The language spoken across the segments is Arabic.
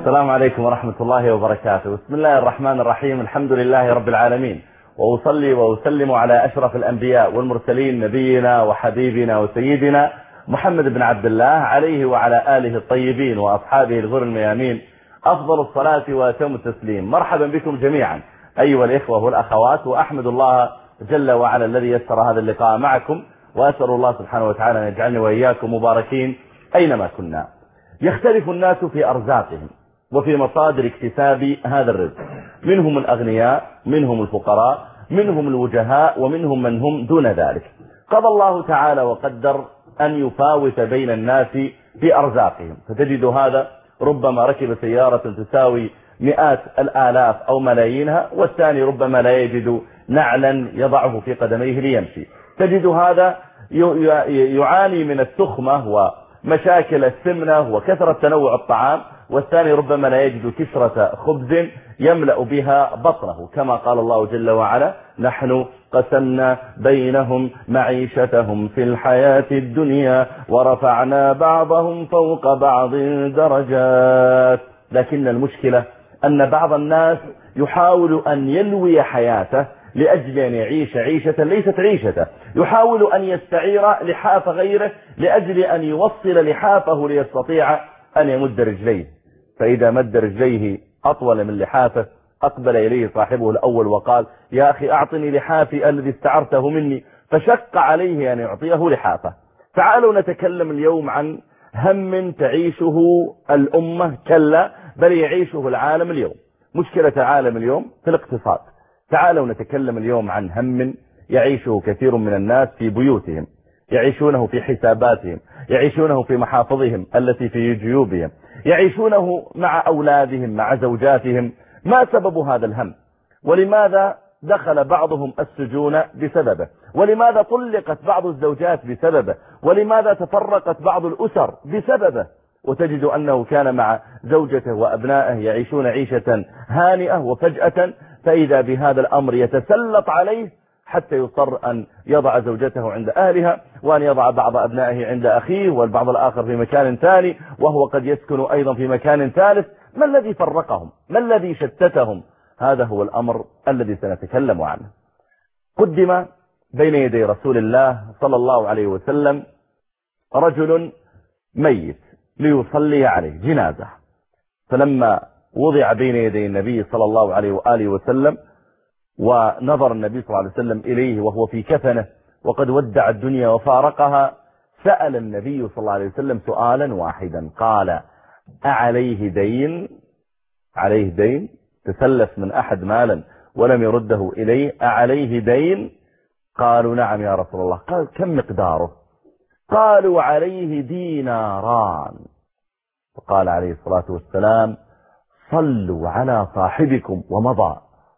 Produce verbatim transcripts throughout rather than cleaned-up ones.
السلام عليكم ورحمة الله وبركاته. بسم الله الرحمن الرحيم. الحمد لله رب العالمين، وأصلي وأسلم على أشرف الأنبياء والمرسلين، نبينا وحبيبنا وسيدنا محمد بن عبد الله، عليه وعلى آله الطيبين وأصحابه الغر الميامين أفضل الصلاة وأتم التسليم. مرحبا بكم جميعا أيها الإخوة والأخوات، وأحمد الله جل وعلا الذي يسر هذا اللقاء معكم، وأسأل الله سبحانه وتعالى أن يجعلني وإياكم مباركين أينما كنا. يختلف الناس في أرزاقهم وفي مصادر اكتساب هذا الرزق، منهم الأغنياء، منهم الفقراء، منهم الوجهاء، ومنهم من هم دون ذلك. قضى الله تعالى وقدر أن يفاوت بين الناس في أرزاقهم، فتجد هذا ربما ركب سيارة تساوي مئات الآلاف أو ملايينها، والثاني ربما لا يجد نعلا يضعه في قدميه ليمشي. تجد هذا يعاني من التخمة ومشاكل السمنة وكثرة تنوع الطعام، والثاني ربما لا يجد كسرة خبز يملأ بها بطنه، كما قال الله جل وعلا: نحن قسمنا بينهم معيشتهم في الحياة الدنيا ورفعنا بعضهم فوق بعض درجات. لكن المشكلة أن بعض الناس يحاول أن يلوي حياته لأجل أن يعيش عيشة ليست عيشته، يحاول أن يستعير لحاف غيره لأجل أن يوصل لحافه ليستطيع أن يمد رجليه، فإذا مد رجليه أطول من لحافه أقبل إليه صاحبه الأول وقال: يا أخي أعطني لحافي الذي استعرته مني، فشق عليه أن يعطيه لحافه. تعالوا نتكلم اليوم عن هم تعيشه الأمة، كلا بل يعيشه العالم اليوم. مشكلة العالم اليوم في الاقتصاد. تعالوا نتكلم اليوم عن هم يعيشه كثير من الناس في بيوتهم، يعيشونه في حساباتهم، يعيشونه في محافظهم التي في جيوبهم، يعيشونه مع أولادهم، مع زوجاتهم. ما سبب هذا الهم؟ ولماذا دخل بعضهم السجون بسببه؟ ولماذا طلقت بعض الزوجات بسببه؟ ولماذا تفرقت بعض الأسر بسببه؟ وتجد أنه كان مع زوجته وأبنائه يعيشون عيشة هانئة، وفجأة فإذا بهذا الأمر يتسلط عليه حتى يضطر أن يضع زوجته عند أهلها، وأن يضع بعض أبنائه عند أخيه، والبعض الآخر في مكان ثاني، وهو قد يسكن أيضا في مكان ثالث. ما الذي فرقهم؟ ما الذي شتتهم؟ هذا هو الأمر الذي سنتكلم عنه. قدم بين يدي رسول الله صلى الله عليه وسلم رجل ميت ليصلي عليه جنازة، فلما وضع بين يدي النبي صلى الله عليه وآله وسلم ونظر النبي صلى الله عليه وسلم إليه وهو في كفنه وقد ودع الدنيا وفارقها، سأل النبي صلى الله عليه وسلم سؤالا واحدا، قال: أعليه دين؟ عليه دين؟ تسلف من أحد مالا ولم يرده إليه، أعليه دين؟ قالوا: نعم يا رسول الله. قال: كم مقداره؟ قالوا: عليه ديناران. فقال عليه الصلاة والسلام: صلوا على صاحبكم، ومضى.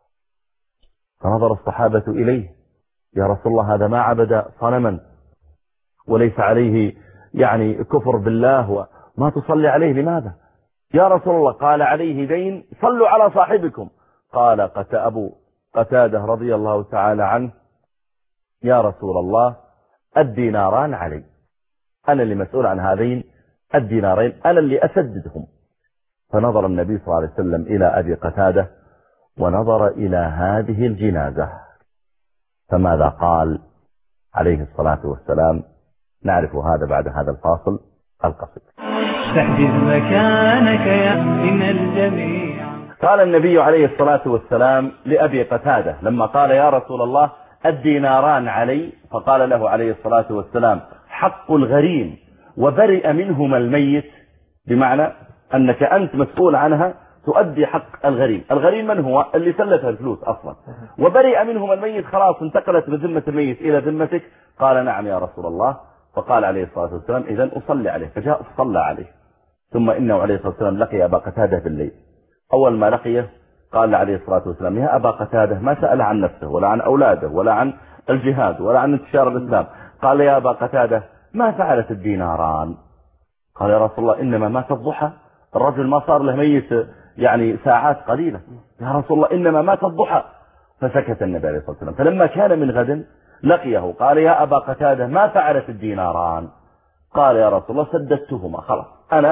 فنظر الصحابة إليه: يا رسول الله، هذا ما عبد صنما وليس عليه يعني كفر بالله، وما تصلي عليه لماذا يا رسول الله؟ قال: عليه دين، صلوا على صاحبكم. قال قت أبو قتادة رضي الله تعالى عنه: يا رسول الله، الديناران علي، أنا اللي مسؤول عن هذين الدينارين، أنا اللي أسددهم. فنظر النبي صلى الله عليه وسلم إلى أبي قتادة ونظر إلى هذه الجنازة، فماذا قال عليه الصلاة والسلام؟ نعرف هذا بعد هذا الفاصل القصير. تحجز مكانك يأمن الجميع. قال النبي عليه الصلاة والسلام لأبي قتادة لما قال: يا رسول الله، الديناران علي، فقال له عليه الصلاة والسلام: حق الغريم وبرئ منهما الميت، بمعنى أنك أنت مسؤول عنها، تؤدي حق الغريم. الغريم من هو؟ اللي سلفها الفلوس أصلا. وبرئ منهما الميت، خلاص انتقلت بذمة الميت إلى ذمتك. قال: نعم يا رسول الله. فقال عليه الصلاة والسلام: إذن أصلي عليه. فجاء صلى عليه. ثم إنه عليه الصلاة والسلام لقي أبا قتادة بالليل. أول ما لقيه قال عليه الصلاة والسلام: يا أبا قتادة، ما سأل عن نفسه ولا عن أولاده ولا عن الجهاد ولا عن انتشار الإسلام. قال: يا أبا قتادة، ما فعلت الديناران؟ قال: يا رسول الله، إنما مات الضحى، الرجل ما صار له ميت يعني ساعات قليلة. يا رسول الله، إنما مات الضحى. فسكت النبي عليه الصلاة والسلام. فلما كان من غد لقيه قال: يا أبا قتادة، ما فعلت الديناران؟ قال: يا رسول الله، سددتهما، خلاص أنا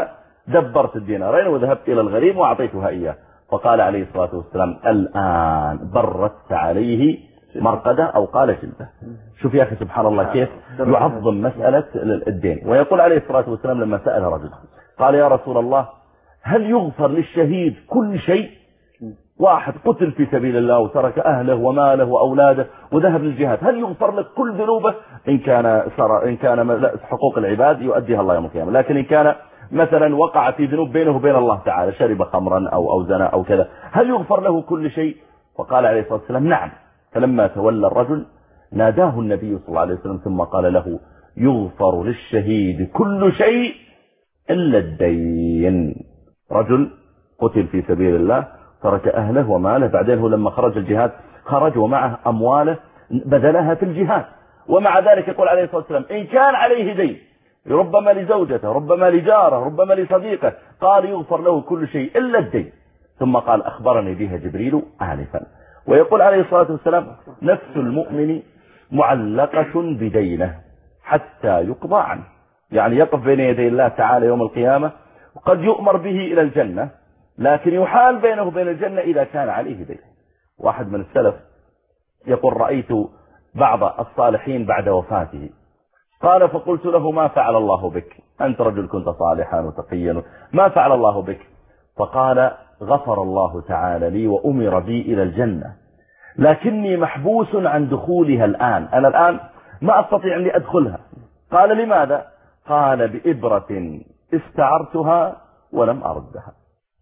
دبرت الدينارين وذهبت إلى الغريب وأعطيتها إياه. فقال عليه الصلاة والسلام الآن بردت عليه مرقدة أو قال جلده. شوف يا أخي سبحان الله كيف يعظم مسألة الدين. ويقول عليه الصلاة والسلام لما سأل رجل قال يا رسول الله هل يغفر للشهيد كل شيء؟ واحد قتل في سبيل الله وترك أهله وماله وأولاده وذهب للجهاد، هل يغفر لك كل ذنوبه؟ إن كان سر إن كان حقوق العباد يؤديها الله يوم القيامة، لكن إن كان مثلا وقع في ذنوب بينه وبين الله تعالى، شرب خمرا أو أو زنا أو كذا، هل يغفر له كل شيء؟ فقال عليه الصلاة والسلام نعم. فلما تولى الرجل ناداه النبي صلى الله عليه وسلم ثم قال له يغفر للشهيد كل شيء إلا الدين. رجل قتل في سبيل الله ترك أهله وماله، بعدين هو لما خرج الجهاد خرج ومعه أمواله بذلها في الجهاد، ومع ذلك يقول عليه الصلاة والسلام إن كان عليه دين ربما لزوجته ربما لجاره ربما لصديقه قال يغفر له كل شيء إلا الدين. ثم قال أخبرني بها جبريل آنفا. ويقول عليه الصلاة والسلام نفس المؤمن معلقة بدينه حتى يقضى عنه، يعني يقف بين يدي الله تعالى يوم القيامة وقد يؤمر به إلى الجنة، لكن يحال بينه وبين الجنة إذا كان عليه دين. واحد من السلف يقول رأيت بعض الصالحين بعد وفاته قال فقلت له ما فعل الله بك؟ أنت رجل كنت صالحا وتقيا، ما فعل الله بك؟ فقال غفر الله تعالى لي وأمر بي إلى الجنة، لكني محبوس عن دخولها الآن، أنا الآن ما أستطيع أني أدخلها. قال لماذا؟ قال بإبرة استعرتها ولم أردها.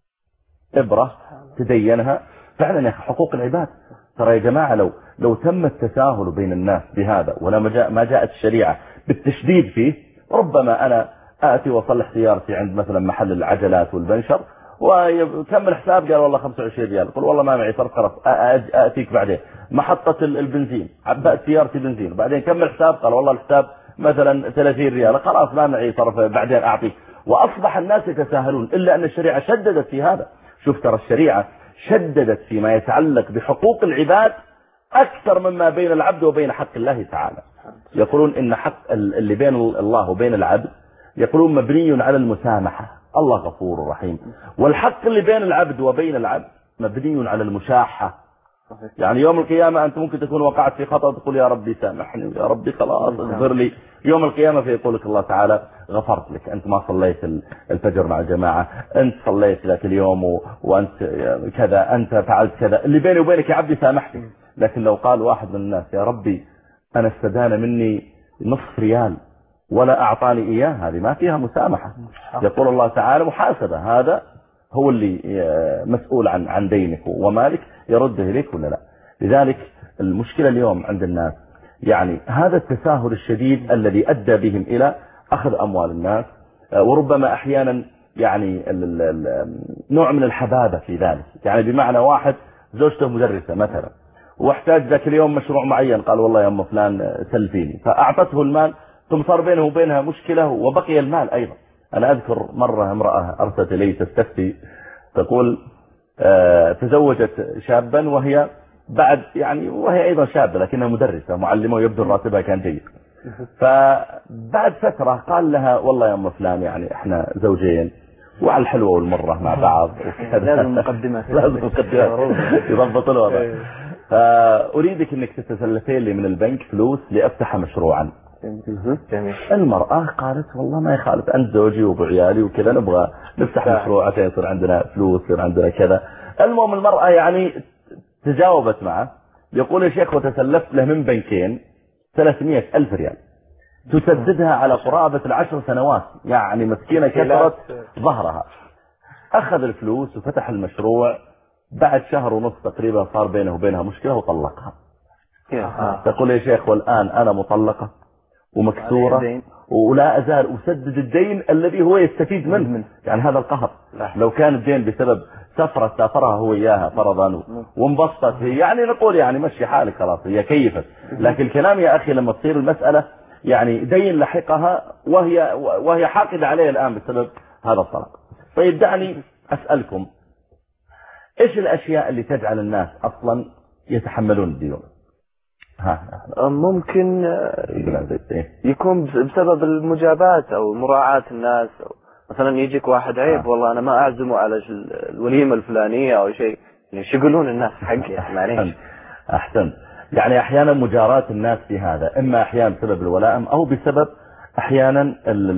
إبرة تدينها فعلا يا حقوق العباد. ترى يا جماعة لو لو تم التساهل بين الناس بهذا ولا ما جاء ما جاءت الشريعة بالتشديد فيه، ربما أنا آتي وصلح سيارتي عند مثلا محل العجلات والبنشر وكم الحساب؟ قال والله خمسة وعشرين ريال. قل والله ما معي صرف خلاص آتيك بعدين. محطة البنزين عبأت سيارتي بنزين بعدين كم الحساب؟ قال والله الحساب مثلا ثلاثين ريال. خلاص ما معي صرف بعدين أعطيك. وأصبح الناس يتساهلون، إلا أن الشريعة شددت في هذا. شوف ترى الشريعة شددت فيما يتعلق بحقوق العباد أكثر مما بين العبد وبين حق الله تعالى. يقولون إن حق اللي بين الله وبين العبد يقولون مبني على المسامحة، الله غفور رحيم، والحق اللي بين العبد وبين العبد مبني على المشاحة. يعني يوم القيامة أنت ممكن تكون وقعت في خطأ تقول يا ربي سامحني يا ربي خلاص اغفر لي، يوم القيامة فيقول لك الله تعالى غفرت لك، أنت ما صليت الفجر مع الجماعة، أنت صليت ذاك اليوم وأنت كذا، أنت فعلت كذا، اللي بيني وبينك يا عبدي سامحني. لكن لو قال واحد من الناس يا ربي أنا استدان مني نصف ريال ولا أعطاني إياه، هذه ما فيها مسامحة. يقول الله تعالى محاسبة، هذا هو اللي مسؤول عن عن دينك ومالك، يرده إليك ولا لا. لذلك المشكلة اليوم عند الناس يعني هذا التساهل الشديد الذي أدى بهم إلى أخذ أموال الناس، وربما أحيانا يعني نوع من الحبابة في ذلك. يعني بمعنى واحد زوجته مدرسة مثلا واحتاج ذاك اليوم مشروع معين، قال والله يا أم فلان سلفيني، فأعطته المال ثم صار بينه وبينها مشكلة وبقي المال أيضا. أنا أذكر مرة امرأة أرسلت إلي تستفتي، تقول آه تزوجت شابا وهي بعد يعني وهي أيضا شابة لكنها مدرسة معلمة ويبدو راتبها كان جيد. فبعد فترة قال لها والله يا أم فلان يعني إحنا زوجين وعلى الحلوة والمرة مع بعض لازم مقدمة لازم مقدمة يضبط الوضع. فأريدك أنك تتسلفين لي من البنك فلوس لأفتح مشروعا. جميل. المرأة قالت والله ما يخالف، أنت زوجي وأبو عيالي وكذا نبغى نفتح مشروع عشان يصير عندنا فلوس يصير عندنا كذا. المهم المرأة يعني تجاوبت معه. يقول يا شيخ وتسلفت له من بنكين ثلاثمائة ألف ريال تسددها على قرابة العشر سنوات، يعني مسكينة كثرت ظهرها. أخذ الفلوس وفتح المشروع، بعد شهر ونص تقريبا صار بينه وبينها مشكلة وطلقها. تقول يا شيخ والآن أنا مطلقة ومكسورة ولا أزال أسدد الدين الذي هو يستفيد منه. يعني هذا القهر. لو كان الدين بسبب سفرة سافرها هو إياها فرضا وانبسطت هي، يعني نقول يعني مشي حالك خلاص هي كيفت. لكن الكلام يا أخي لما تصير المسألة يعني دين لحقها وهي وهي حاقدة عليه الآن بسبب هذا الطلاق. طيب دعني أسألكم، إيش الأشياء اللي تجعل الناس أصلا يتحملون الديون؟ ها ممكن يكون بسبب المجابات أو مراعاة الناس مثلا يجيك واحد عيب آه. والله أنا ما أعزمه على الوليمة الفلانية أو شيء، يعني شو يقولون الناس حقي معليش. أحسن. يعني أحيانا مجاراة الناس في هذا إما أحيانا بسبب الولائم أو بسبب أحيانا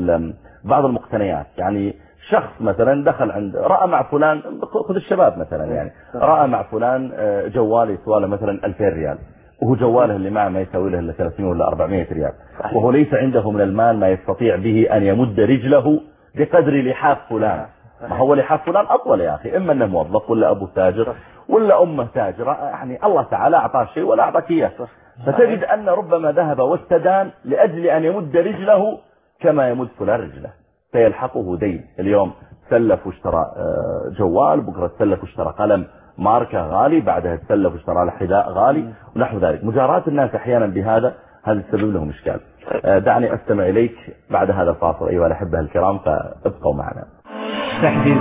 بعض المقتنيات. يعني شخص مثلا دخل عند رأى مع فلان، خذ الشباب مثلا، يعني رأى مع فلان جوال يسوى له مثلا ألفين ريال، وهو جواله اللي معه ما يساوي له إلا ثلاثمائة ولا أربعمائة ريال، وهو ليس عنده من المال ما يستطيع به أن يمد رجله بقدر لحاف فلان. ما هو لحاف فلان أطول يا أخي، إما أنه موظف ولا أبو تاجر ولا أمه تاجرة، يعني الله تعالى أعطاه شيء ولا أعطاك إياه. فتجد أن ربما ذهب واستدان لأجل أن يمد رجله كما يمد فلان رجله، فيلحقه دين. اليوم سلف واشترى جوال، بكرة سلف واشترى قلم ماركة غالي، بعدها تسلف واشترى له حذاء غالي ونحو ذلك. مجاراة الناس أحيانا بهذا هذا يسبب لهم إشكال. دعني أستمع إليك بعد هذا الفاصل أيها الأحبة الكرام، فابقوا معنا. تحجز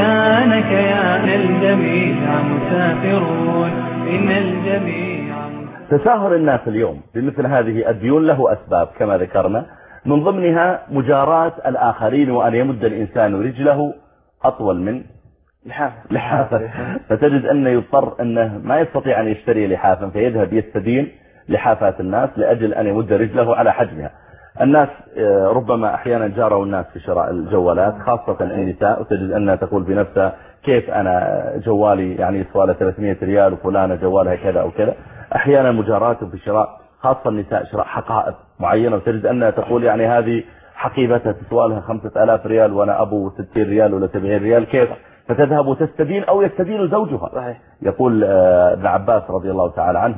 مكانك يا الجميع مسافرون، إن الجميع. تساهل الناس اليوم بمثل هذه الديون له أسباب كما ذكرنا، من ضمنها مجاراة الآخرين، وأن يمد الإنسان رجله أطول من لحافة لحافة فتجد أنه يضطر أنه ما يستطيع أن يشتري لحافا، فيذهب يستدين لحافات الناس لأجل أن يمد رجله على حجمها. الناس ربما أحيانا جاروا الناس في شراء الجوالات، خاصة النساء، وتجد أنها تقول بنفسها كيف أنا جوالي يعني يسوى ثلاثمائة ريال وفلانة جوالها كذا أو كذا. أحيانا مجاراته في شراء، خاصة النساء، شراء حقائب معينة، وتجد أنها تقول يعني هذه حقيبتها تسوى لها خمسة آلاف ريال وأنا أبو ستين ريال ولا سبعين ريال، كيف؟ فتذهب وتستدين أو يستدين زوجها. يقول ابن عباس رضي الله تعالى عنه،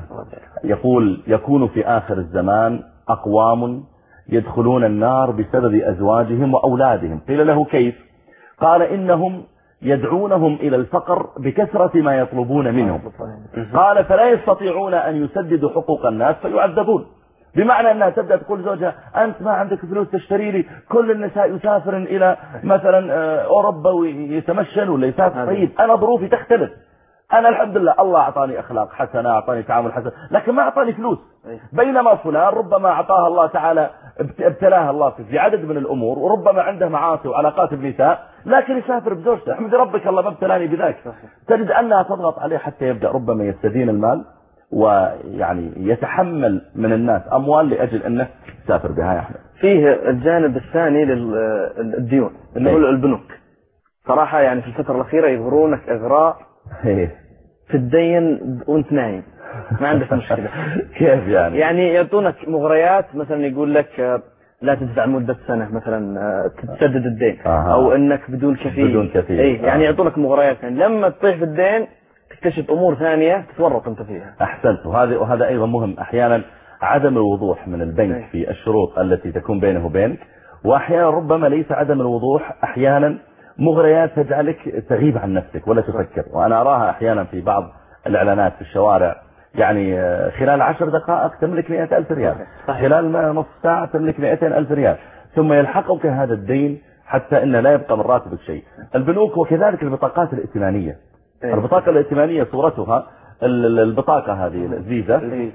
يقول يكون في آخر الزمان أقوام يدخلون النار بسبب أزواجهم وأولادهم. قيل له كيف؟ قال إنهم يدعونهم إلى الفقر بكثرة ما يطلبون منهم. قال فلا يستطيعون أن يسددوا حقوق الناس فيعذبون. بمعنى أنها تبدأ تقول زوجها أنت ما عندك فلوس تشتري لي، كل النساء يسافرن إلى مثلا أوروبا ويتمشن ولا يسافر، طيب أنا ظروفي تختلف، أنا الحمد لله الله أعطاني أخلاق حسنة، أعطاني تعامل حسن، لكن ما أعطاني فلوس. بينما فلان ربما أعطاها الله تعالى، ابتلاه الله في عدد من الأمور، وربما عنده معاصي وعلاقات بنساء، لكن يسافر بزوجته، احمد ربك الله ما ابتلاني بذلك. تجد أنها تضغط عليه حتى يبدأ ربما يستدين المال، ويعني يتحمل من الناس أموال لأجل أنه يسافر بها. يا أحمد فيه الجانب الثاني للديون اللي هو البنوك. صراحة يعني في الفترة الأخيرة يغرونك إغراء في الدين وانت نايم ما عندك مشكلة. كيف يعني؟ يعني يعطونك مغريات، مثلا يقول لك لا تدفع مدة سنة مثلا تسدد الدين، آه. أو أنك بدون كفيل. بدون كفيل. أي يعني يعطونك مغريات، يعني لما تطيح في الدين تكتشف أمور ثانية تتورط أنت فيها. أحسنت. وهذا وهذا أيضا مهم. أحيانا عدم الوضوح من البنك في الشروط التي تكون بينه وبينك، وأحيانا ربما ليس عدم الوضوح، أحيانا مغريات تجعلك تغيب عن نفسك ولا تفكر. وأنا أراها أحيانا في بعض الإعلانات في الشوارع، يعني خلال عشر دقائق تملك مئة ألف ريال، خلال نصف ساعة تملك مئتين ألف ريال، ثم يلحقك هذا الدين حتى إنه لا يبقى من راتبك شيء. البنوك وكذلك البطاقات الائتمانية. البطاقة الائتمانية صورتها البطاقة هذه الفيزا،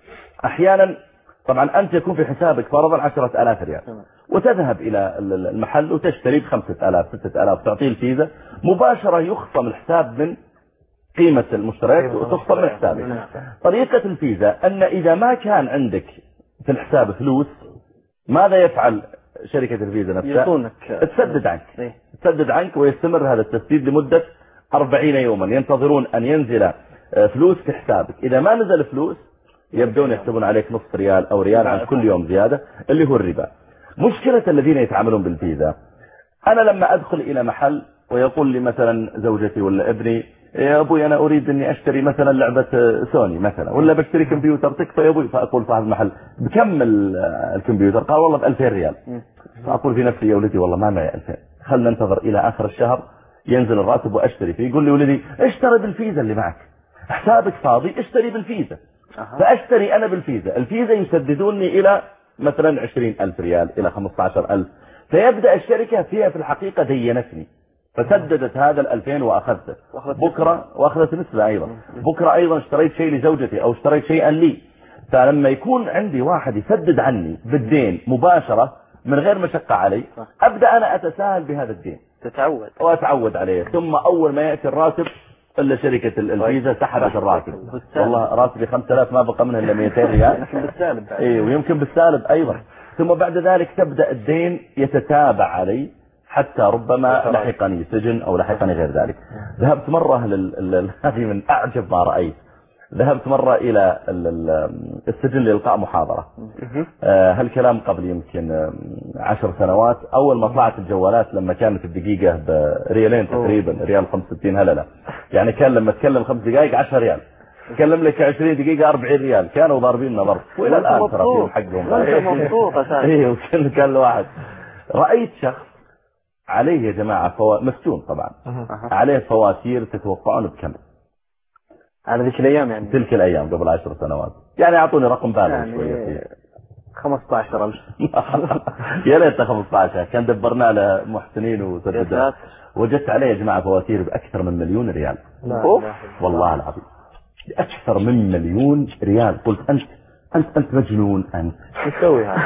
أحيانا طبعا أنت يكون في حسابك فرضا عشرة آلاف ريال، وتذهب إلى المحل وتشتري بخمسة آلاف ستة آلاف، تعطيه الفيزا مباشرة، يخصم الحساب من قيمة المشتريات وتخصم من حسابك. طريقة الفيزا أن إذا ما كان عندك في الحساب فلوس، ماذا يفعل شركة الفيزا نفسها؟ تسدد عنك تسدد عنك ويستمر هذا التسديد لمدة أربعين يوما، ينتظرون أن ينزل فلوس في حسابك. إذا ما نزل فلوس يبدون يحسبون عليك نصف ريال أو ريال عن كل يوم زيادة، اللي هو الربا. مشكلة الذين يتعاملون بالفيزا، أنا لما أدخل إلى محل ويقول لي مثلا زوجتي ولا ابني يا أبوي أنا أريد أني أشتري مثلا لعبة سوني مثلا، ولا بشتري كمبيوتر، تكفى يا أبوي؟ فأقول صاحب المحل بكم الكمبيوتر؟ قال والله بألفين ريال. فأقول في نفسي يا ولدي والله ما معي ألفين، خلنا ننتظر إلى آخر الشهر ينزل الراتب وأشتري فيه. يقول لي ولدي اشتري بالفيزا اللي معك، حسابك فاضي اشتري بالفيزا. فأشتري أنا بالفيزا، الفيزا يسددوني إلى مثلا عشرين ألف ريال إلى خمسة عشر ألف، فيبدأ الشركة فيها في الحقيقة دينتني، فسددت هذا الألفين وأخذته بكرة، وأخذت نسبة أيضا بكرة، أيضا اشتريت شيء لزوجتي أو اشتريت شيئا لي. فلما يكون عندي واحد يسدد عني بالدين مباشرة، من غير مشقة علي، أبدأ أنا أتساهل بهذا الدين، تتعود وأتعود عليه. ثم أول ما يأتي الراتب إلا شركة الفيزا سحبت الراتب، والله راتبي خمسة آلاف ما بقى منها إلا مئتين ريال، يمكن بالسالب. إيه ويمكن بالسالب أيضا. ثم بعد ذلك تبدأ الدين يتتابع علي حتى ربما لحقني سجن أو لحقني غير ذلك. ذهبت مرة لل... هذه من أعجب ما رأيت. ذهبت مرة إلى السجن لإلقاء محاضرة. هالكلام قبل يمكن عشر سنوات. أول ما طلعت الجوالات لما كانت الدقيقة بريالين تقريبا، ريال خمسة وستين هللة، يعني كان لما تكلم خمس دقائق عشر ريال، تكلم لك عشرين دقيقة أربعين ريال، كانوا ضاربين ضرب. وإلى الآن ترى فيهم حقهم. إيه وكل كان واحد. رأيت شخص عليه يا جماعة فوا... مسجون طبعا، عليه فواتير تتوقعون بكم؟ على ذيك الأيام يعني تلك الأيام قبل عشر سنوات، يعني أعطوني رقم بالغ يعني شوية. خمسة عشر ألف. يا ليت خمسة عشر، كان دبرنا له محسنين وسددنا. وجدت عليه يا جماعة فواتير بأكثر من مليون ريال. والله العظيم أكثر من مليون ريال. قلت أنت أنت أنت مجنون أنت. شو تسوي هذا؟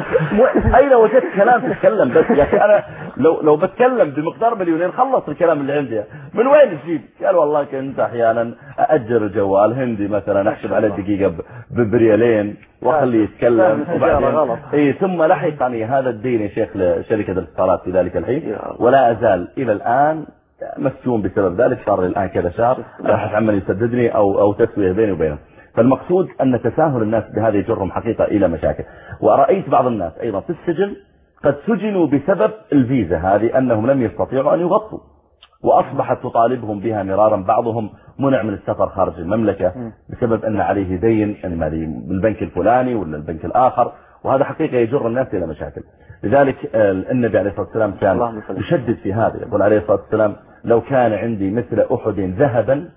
أين وجدت كلام تتكلم بس يا أخي؟ أنا لو لو بتكلم بمقدار مليونين خلص الكلام اللي عندي. من وين تجيب؟ قال والله كنت أحيانا أأجر جوال هندي مثلا، أحسب على الدقيقة بريالين وأخليه يتكلم، وبعدين إيه ثم لحقني هذا الدين يا شيخ لشركة الاتصالات في ذلك الحين، ولا أزال إلى الآن مسجون بسبب ذلك. صار لي الآن كذا شهر راح عمل يسددني أو أو تسوية بيني وبينه. فالمقصود أن تساهل الناس بهذا يجرهم حقيقة إلى مشاكل. ورأيت بعض الناس أيضا في السجن قد سجنوا بسبب الفيزا هذه، أنهم لم يستطيعوا أن يغطوا، وأصبحت تطالبهم بها مرارا. بعضهم منع من السفر خارج المملكة بسبب أن عليه دين إما بالبنك الفلاني ولا البنك الآخر، وهذا حقيقة يجر الناس إلى مشاكل. لذلك النبي عليه الصلاة والسلام كان يشدد في هذا، يقول عليه الصلاة والسلام لو كان عندي مثل أحد ذهبا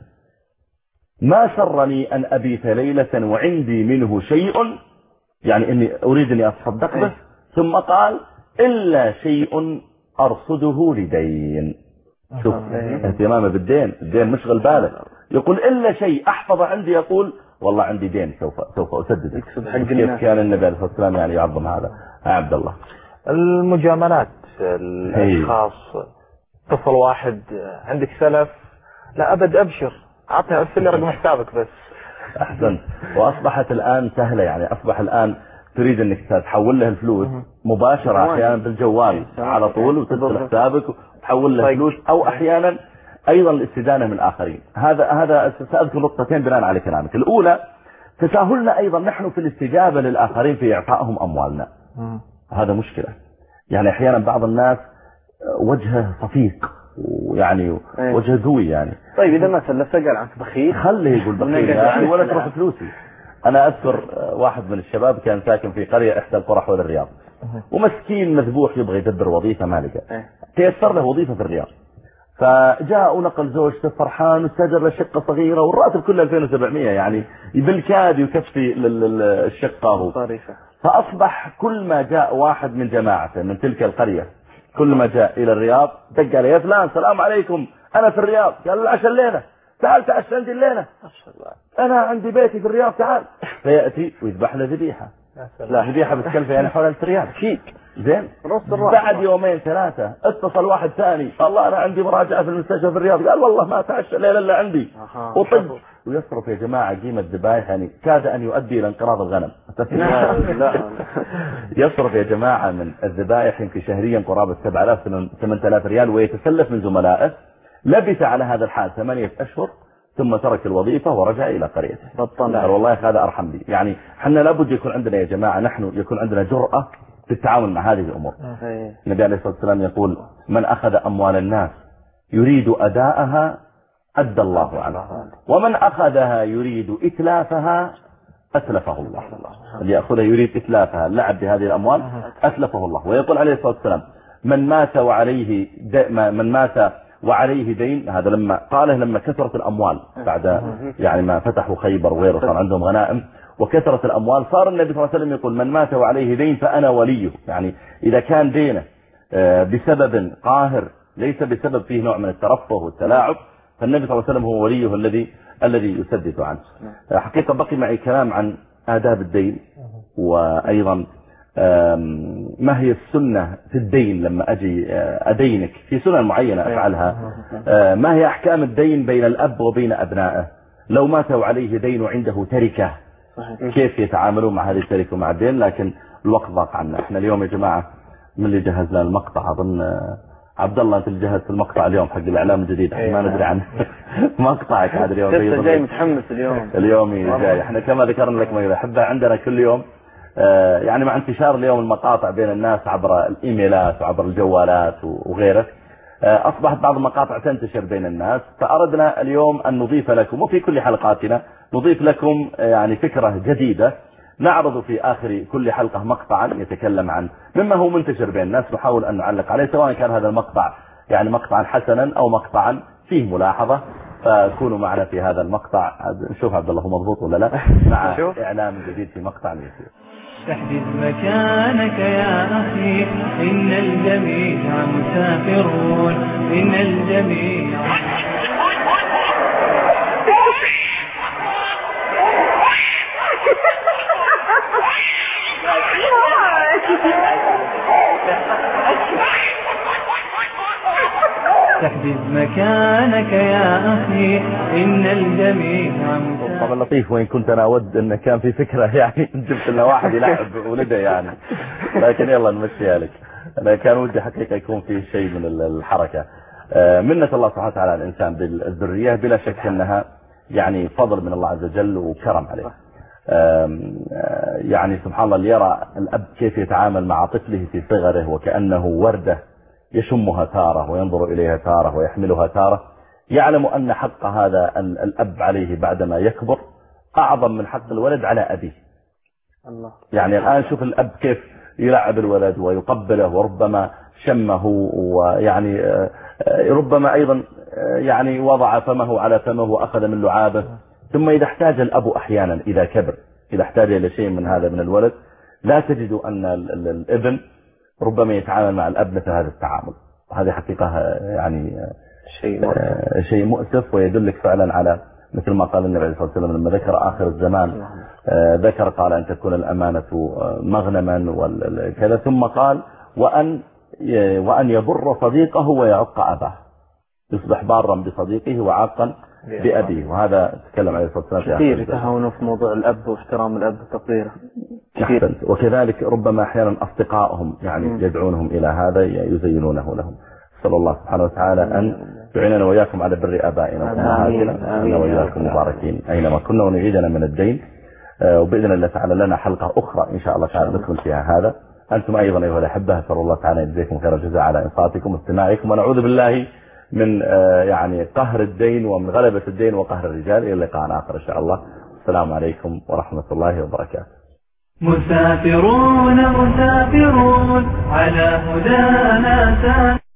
ما سرني أن أبيت ليلة وعندي منه شيء، يعني إني أريد أن أتصدق به، ثم قال إلا شيء أرصده لدين. شوف اهتمامه بالدين، الدين مشغل بالك. يقول إلا شيء أحفظ عندي، يقول والله عندي دين سوف سوف أسدده. كيف كان النبي عليه الصلاة والسلام يعني يعظم هذا. عبد الله، المجاملات الأشخاص، طفل واحد عندك سلف، لا أبد أبشر، أعطني أرسل لي رقم حسابك بس. أحسن. وأصبحت الآن سهلة، يعني أصبح الآن تريد أنك تحول له الفلوس مباشرة أحيانا بالجوال على طول، وتدخل حسابك وتحول له فلوس، أو أحيانا أيضا الاستدانة من الآخرين. هذا هذا سأذكر نقطتين بناء على كلامك. الأولى تساهلنا أيضا نحن في الاستجابة للآخرين في إعطائهم أموالنا. هذا مشكلة. يعني أحيانا بعض الناس وجهه صفيق، ويعني وجه ذوي يعني. طيب إذا ما سلفت قال عنك بخيل، خليه يقول بخيل يعني ولا تروح فلوسي. أنا أذكر واحد من الشباب كان ساكن في قرية إحدى القرى حول الرياض، ومسكين مذبوح يبغى يدبر وظيفة ما لقى، تيسر له وظيفة في الرياض، فجاء ونقل زوجته فرحان واستأجر له شقة صغيرة والراتب كله ألفين وسبعمية، يعني بالكاد يكفي للشقة. فأصبح كل ما جاء واحد من جماعته من تلك القرية، كل ما جاء إلى الرياض دق عليه يا فلان السلام عليكم أنا في الرياض، قال له عشان الليلة، تعال تعال عندي الليلة، أنا عندي بيتي في الرياض تعال. فيأتي ويذبح له ذبيحة، لا ذبيحة بتكلفه يعني حول ألف ريال شيك زين. بعد يومين ثلاثة اتصل واحد ثاني، والله أنا عندي مراجعة في المستشفى في الرياض، قال والله ما تعشى الليلة إلا عندي، وطج ويصرف يا جماعة قيمة ذبائح يعني كاد أن يؤدي إلى انقراض الغنم. يصرف يا جماعة من الذبائح يمكن شهريا قرابة سبعة آلاف ثمانية آلاف ريال، ويتسلف من زملائه. لبث على هذا الحال ثمانية أشهر ثم ترك الوظيفة ورجع إلى قريته. قال والله هذا أرحم لي. يعني حنا لابد يكون عندنا يا جماعة، نحن يكون عندنا جرأة في التعامل مع هذه الأمور. النبي عليه الصلاة والسلام يقول من أخذ أموال الناس يريد أداءها أدى الله عنه، ومن أخذها يريد إتلافها أتلفه الله. اللي يأخذها يريد إتلافها، اللعب بهذه الأموال، أتلفه الله. ويقول عليه الصلاة والسلام من مات وعليه من مات وعليه دين، هذا لما قاله لما كثرت الأموال بعد يعني ما فتحوا خيبر وغيره صار عندهم غنائم وكثرت الأموال، صار النبي صلى الله عليه وسلم يقول من مات وعليه دين فأنا وليه. يعني إذا كان دينه بسبب قاهر ليس بسبب فيه نوع من الترفه والتلاعب، فالنبي صلى الله عليه وسلم هو وليه الذي الذي يسدد عنه. حقيقة بقي معي كلام عن آداب الدين، وأيضا ما هي السنة في الدين لما أجي أدينك في سنة معينة أفعلها؟ ما هي أحكام الدين بين الأب وبين أبنائه؟ لو ماتوا عليه دين وعنده تركة كيف يتعاملون مع هذه التركة ومع الدين؟ لكن الوقت ضاق عنا. احنا اليوم يا جماعة من اللي جهز لنا المقطع؟ أظن عبد الله أنت اللي جهزت المقطع اليوم حق الإعلام الجديد. ما ندري عنه مقطعك هذا اليوم. لسه جاي متحمس اليوم. اليوم جاي. احنا كما ذكرنا لك ما يحبها عندنا كل يوم. يعني مع انتشار اليوم المقاطع بين الناس عبر الإيميلات وعبر الجوالات وغيره، أصبحت بعض المقاطع تنتشر بين الناس. فأردنا اليوم أن نضيف لكم وفي كل حلقاتنا نضيف لكم يعني فكرة جديدة، نعرض في آخر كل حلقة مقطعا يتكلم عن مما هو منتشر بين الناس، نحاول أن نعلق عليه سواء كان هذا المقطع يعني مقطعا حسنا أو مقطعا فيه ملاحظة. فكونوا معنا في هذا المقطع. نشوف عبد الله مضبوط ولا لا مع إعلام جديد في مقطع اليوتيوب. احجز مكانك يا أخي إن الجميع مسافرون، إن الجميع احجز مكانك يا أخي إن الجميع مسافرون. طبعا لطيف، وإن كنت أنا أود أن كان في فكرة يعني جبت لنا واحد يلعب ولده يعني، لكن يلا نمشيها لك. أنا كان ودي حقيقة يكون في شيء من الحركة. منة الله سبحانه وتعالى على الإنسان بالذرية بلا شك أنها يعني فضل من الله عز وجل وكرم عليه. يعني سبحان الله اللي يرى الأب كيف يتعامل مع طفله في صغره وكأنه وردة يشمها تارة وينظر إليها تارة ويحملها تارة، يعلم أن حق هذا الأب عليه بعدما يكبر أعظم من حق الولد على أبيه. الله. يعني الآن شوف الأب كيف يلعب الولد ويقبله وربما شمه، ويعني ربما أيضا يعني وضع فمه على فمه وأخذ من لعابه. ثم إذا احتاج الأب أحيانا إذا كبر إذا احتاج إلى شيء من هذا من الولد، لا تجد أن الابن ربما يتعامل مع الأب مثل هذا التعامل. هذه حقيقة يعني شيء مؤسف. شيء مؤسف ويدلك فعلا على مثل ما قال النبي صلى الله عليه وسلم لما ذكر آخر الزمان، ذكر قال أن تكون الأمانة مغنما وكذا، ثم قال وأن وأن يبر صديقه ويعق أباه، يصبح بارا بصديقه وعاقا بأبيه. وهذا تكلم عليه الصلاة والسلام كثير يتهاونوا في موضوع الأب واحترام الأب وتقديره. وكذلك ربما أحيانا أصدقائهم يعني يدعونهم إلى هذا يزينونه لهم. صلى الله سبحانه وتعالى أن يعيننا وإياكم على بر آبائنا وأمهاتنا، أن وإياكم مباركين أينما كنا، ونعيدنا من الدين. وبإذن الله تعالى لنا حلقة أخرى إن شاء الله تعالى نكمل فيها هذا. أنتم أيضا أيها الأحبة أسأل الله تعالى يجزيكم خير الجزاء على إنصاتكم واستماعكم، ونعوذ بالله من يعني قهر الدين ومن غلبة الدين وقهر الرجال. إلى اللقاء آخر إن شاء الله. السلام عليكم ورحمة الله وبركاته. مسافرون مسافرون على هدانا